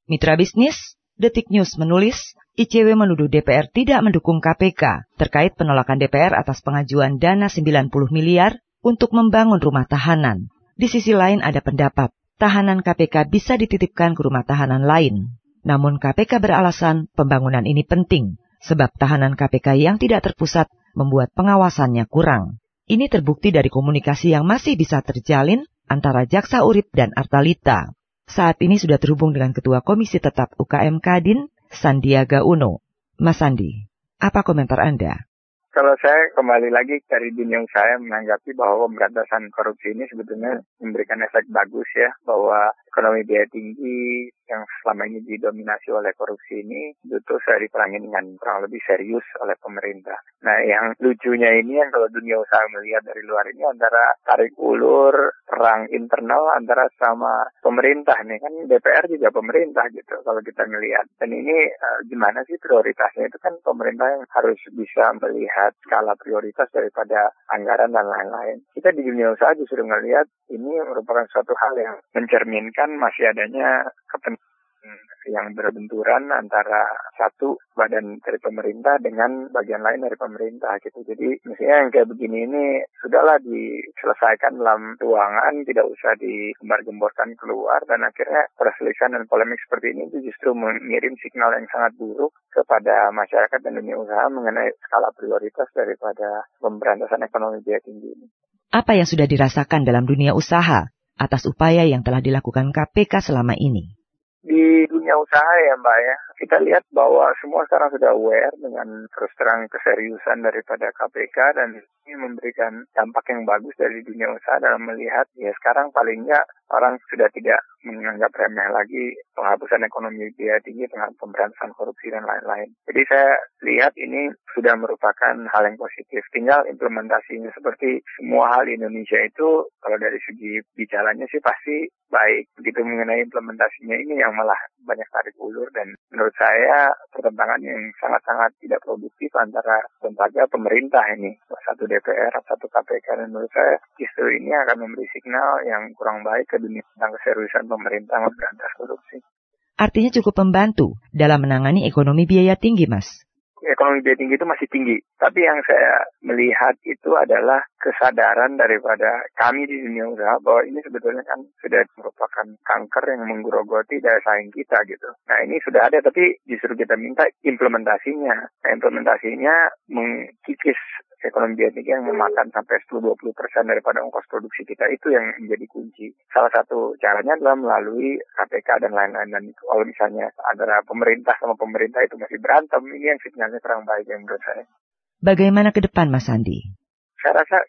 Mitra bisnis, Detik News menulis, ICW menuduh DPR tidak mendukung KPK terkait penolakan DPR atas pengajuan dana 90 miliar untuk membangun rumah tahanan. Di sisi lain ada pendapat, tahanan KPK bisa dititipkan ke rumah tahanan lain. Namun KPK beralasan pembangunan ini penting, sebab tahanan KPK yang tidak terpusat membuat pengawasannya kurang. Ini terbukti dari komunikasi yang masih bisa terjalin antara Jaksa Urip dan Artalita. Saat ini sudah terhubung dengan Ketua Komisi Tetap UKM Kadin, Sandiaga Uno. Mas Sandi, apa komentar Anda? Kalau saya kembali lagi dari dunia usaha menanggapi bahwa pemberantasan korupsi ini sebetulnya memberikan efek bagus ya, bahwa ekonomi biaya tinggi yang selama ini didominasi oleh korupsi ini itu saya diperangi dengan kurang lebih serius oleh pemerintah. Nah yang lucunya ini yang kalau dunia usaha melihat dari luar ini antara tarik ulur, perang internal antara sama pemerintah nih, kan DPR juga pemerintah gitu kalau kita melihat. Dan ini gimana sih prioritasnya, itu kan pemerintah yang harus bisa melihat skala prioritas daripada anggaran dan lain-lain. Kita di dunia usaha justru melihat ini merupakan suatu hal yang mencerminkan masih adanya kepentingan yang berbenturan antara satu badan dari pemerintah dengan bagian lain dari pemerintah gitu. Jadi mestinya yang kayak begini ini sudahlah diselesaikan dalam ruangan, tidak usah digembar-gemborkan keluar, dan akhirnya perselisihan dan polemik seperti ini itu justru mengirim signal yang sangat buruk kepada masyarakat dan dunia usaha mengenai skala prioritas daripada pemberantasan ekonomi biaya tinggi ini. Apa yang sudah dirasakan dalam dunia usaha atas upaya yang telah dilakukan KPK selama ini? Di dunia usaha ya Mbak ya, kita lihat bahwa semua sekarang sudah aware dengan terus terang keseriusan daripada KPK, dan ini memberikan dampak yang bagus dari dunia usaha dalam melihat ya sekarang paling nggak orang sudah tidak menganggap remeh lagi penghapusan ekonomi biaya tinggi, pemberantasan korupsi dan lain-lain. Jadi saya lihat ini sudah merupakan hal yang positif. Tinggal implementasinya, seperti semua hal di Indonesia itu kalau dari segi bicaranya sih pasti baik. Begitu mengenai implementasinya ini yang malah banyak tarik ulur, dan menurut saya pertentangan yang sangat-sangat tidak produktif antara lembaga pemerintah ini, satu DPR, satu KPK, dan menurut saya justru ini akan memberi signal yang kurang baik ke dunia tentang keseriusan pemerintah memberantas korupsi. Artinya cukup membantu dalam menangani ekonomi biaya tinggi, Mas. Ekonomi biaya tinggi itu masih tinggi, tapi yang saya melihat itu adalah kesadaran daripada kami di dunia usaha bahwa ini sebetulnya kan sudah merupakan kanker yang menggerogoti daya saing kita gitu. Nah ini sudah ada, tapi justru kita minta implementasinya. Nah, implementasinya mengkikis ekonomi biaya tinggi yang memakan sampai 10-20% daripada ongkos produksi kita, itu yang menjadi kunci. Salah satu caranya adalah melalui KPK dan lain-lain. Dan kalau misalnya antara pemerintah sama pemerintah itu masih berantem, ini yang signalnya kurang baik yang menurut saya. Bagaimana ke depan, Mas Sandi? Saya rasa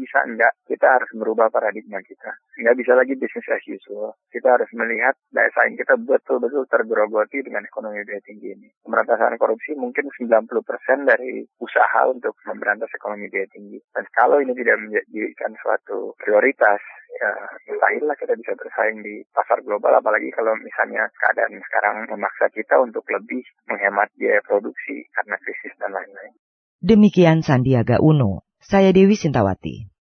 kita harus merubah paradigma kita. Nggak bisa lagi business as usual. Kita harus melihat daya saing kita betul-betul tergerogoti dengan ekonomi biaya tinggi ini. Pemberantasan korupsi mungkin 90% dari usaha untuk memberantas ekonomi biaya tinggi. Dan kalau ini tidak menjadikan suatu prioritas, ya mustahillah kita bisa bersaing di pasar global, apalagi kalau misalnya keadaan sekarang memaksa kita untuk lebih menghemat biaya produksi karena krisis dan lain-lain. Demikian Sandiaga Uno. Saya Dewi Sintawati.